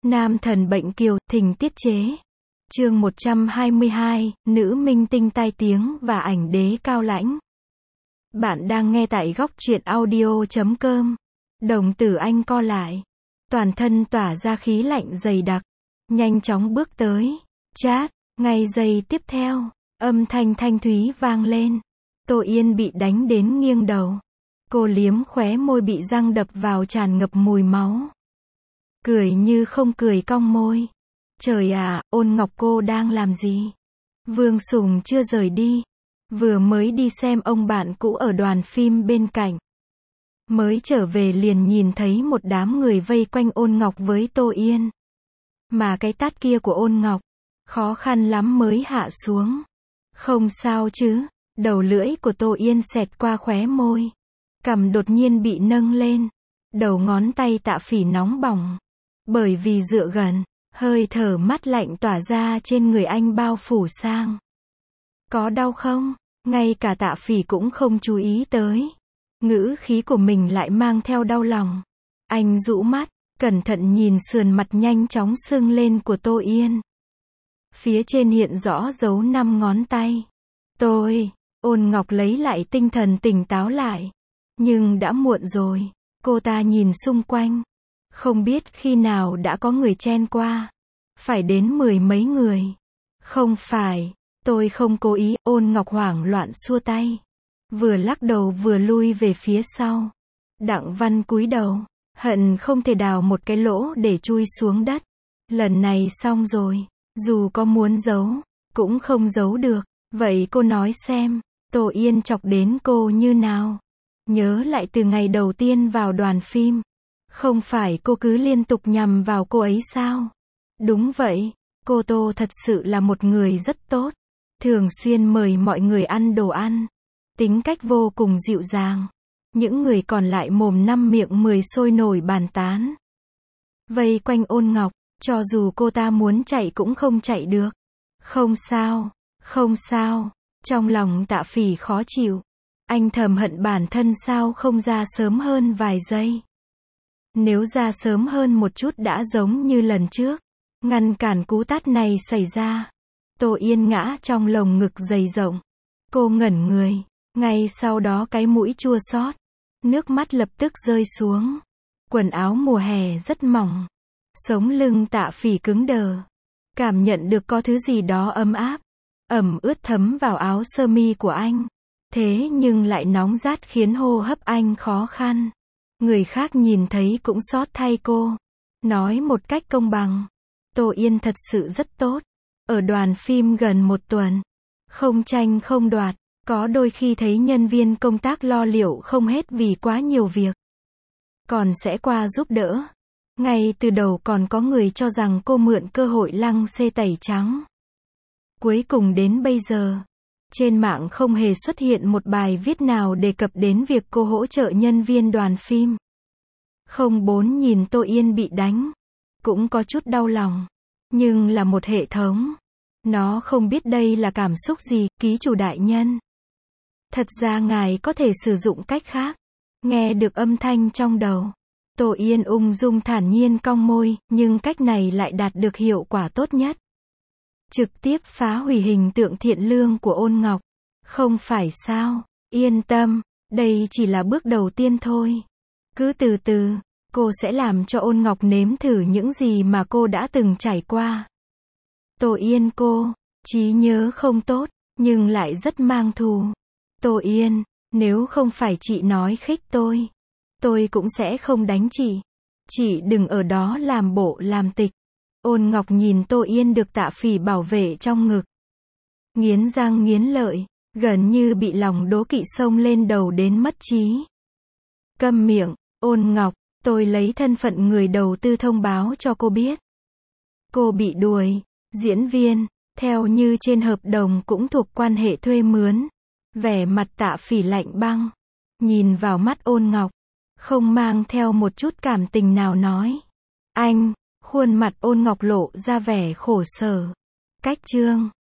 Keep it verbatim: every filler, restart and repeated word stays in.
Nam thần bệnh kiều, thỉnh tiết chế. Chương một trăm hai mươi hai, nữ minh tinh tai tiếng và ảnh đế cao lãnh. Bạn đang nghe tại góc truyện audio chấm com. Đồng tử anh co lại. Toàn thân tỏa ra khí lạnh dày đặc. Nhanh chóng bước tới. Chát, ngay giây tiếp theo, âm thanh thanh thúy vang lên. Tô Yên bị đánh đến nghiêng đầu. Cô liếm khóe môi bị răng đập vào tràn ngập mùi máu. Cười như không cười cong môi. Trời à, Ôn Ngọc cô đang làm gì? Vương Sùng chưa rời đi. Vừa mới đi xem ông bạn cũ ở đoàn phim bên cạnh. Mới trở về liền nhìn thấy một đám người vây quanh Ôn Ngọc với Tô Yên. Mà cái tát kia của Ôn Ngọc, khó khăn lắm mới hạ xuống. Không sao chứ, đầu lưỡi của Tô Yên xẹt qua khóe môi. Cằm đột nhiên bị nâng lên. Đầu ngón tay Tạ Phỉ nóng bỏng. Bởi vì dựa gần, hơi thở mát lạnh tỏa ra trên người anh bao phủ sang. Có đau không? Ngay cả Tạ Phỉ cũng không chú ý tới. Ngữ khí của mình lại mang theo đau lòng. Anh rũ mắt, cẩn thận nhìn sườn mặt nhanh chóng sưng lên của Tô Yên. Phía trên hiện rõ dấu năm ngón tay. Tôi, Ôn Ngọc lấy lại tinh thần tỉnh táo lại. Nhưng đã muộn rồi. Cô ta nhìn xung quanh. Không biết khi nào đã có người chen qua. Phải đến mười mấy người. Không phải, tôi không cố ý. Ôn Ngọc hoảng loạn xua tay. Vừa lắc đầu vừa lui về phía sau. Đặng Văn cúi đầu, hận không thể đào một cái lỗ để chui xuống đất. Lần này xong rồi, dù có muốn giấu, cũng không giấu được. Vậy cô nói xem, Tô Yên chọc đến cô như nào? Nhớ lại từ ngày đầu tiên vào đoàn phim. Không phải cô cứ liên tục nhằm vào cô ấy sao? Đúng vậy, cô Tô thật sự là một người rất tốt. Thường xuyên mời mọi người ăn đồ ăn. Tính cách vô cùng dịu dàng. Những người còn lại mồm năm miệng mười sôi nổi bàn tán. Vây quanh Ôn Ngọc, cho dù cô ta muốn chạy cũng không chạy được. Không sao, không sao. Trong lòng Tạ Phỉ khó chịu. Anh thầm hận bản thân sao không ra sớm hơn vài giây. Nếu ra sớm hơn một chút đã giống như lần trước. Ngăn cản cú tát này xảy ra. Tô Yên ngã trong lồng ngực dày rộng. Cô ngẩn người. Ngay sau đó cái mũi chua xót. Nước mắt lập tức rơi xuống. Quần áo mùa hè rất mỏng. Sống lưng Tạ Phỉ cứng đờ. Cảm nhận được có thứ gì đó ấm áp. Ẩm ướt thấm vào áo sơ mi của anh. Thế nhưng lại nóng rát khiến hô hấp anh khó khăn. Người khác nhìn thấy cũng xót thay cô. Nói một cách công bằng. Tô Yên thật sự rất tốt. Ở đoàn phim gần một tuần. Không tranh không đoạt. Có đôi khi thấy nhân viên công tác lo liệu không hết vì quá nhiều việc. Còn sẽ qua giúp đỡ. Ngay từ đầu còn có người cho rằng cô mượn cơ hội lăng xê tẩy trắng. Cuối cùng đến bây giờ. Trên mạng không hề xuất hiện một bài viết nào đề cập đến việc cô hỗ trợ nhân viên đoàn phim. Không bốn nhìn Tô Yên bị đánh. Cũng có chút đau lòng. Nhưng là một hệ thống. Nó không biết đây là cảm xúc gì, ký chủ đại nhân. Thật ra ngài có thể sử dụng cách khác. Nghe được âm thanh trong đầu. Tô Yên ung dung thản nhiên cong môi, nhưng cách này lại đạt được hiệu quả tốt nhất. Trực tiếp phá hủy hình tượng thiện lương của Ôn Ngọc. Không phải sao, yên tâm, đây chỉ là bước đầu tiên thôi. Cứ từ từ, cô sẽ làm cho Ôn Ngọc nếm thử những gì mà cô đã từng trải qua. Tô Yên cô, trí nhớ không tốt, nhưng lại rất mang thù. Tô Yên, nếu không phải chị nói khích tôi, tôi cũng sẽ không đánh chị. Chị đừng ở đó làm bộ làm tịch. Ôn Ngọc nhìn Tô Yên được Tạ Phỉ bảo vệ trong ngực. Nghiến răng nghiến lợi, gần như bị lòng đố kỵ xông lên đầu đến mất trí. Câm miệng, Ôn Ngọc, tôi lấy thân phận người đầu tư thông báo cho cô biết. Cô bị đuổi, diễn viên, theo như trên hợp đồng cũng thuộc quan hệ thuê mướn. Vẻ mặt Tạ Phỉ lạnh băng. Nhìn vào mắt Ôn Ngọc. Không mang theo một chút cảm tình nào nói. Anh, khuôn mặt Ôn Ngọc lộ ra vẻ khổ sở. Cách chương.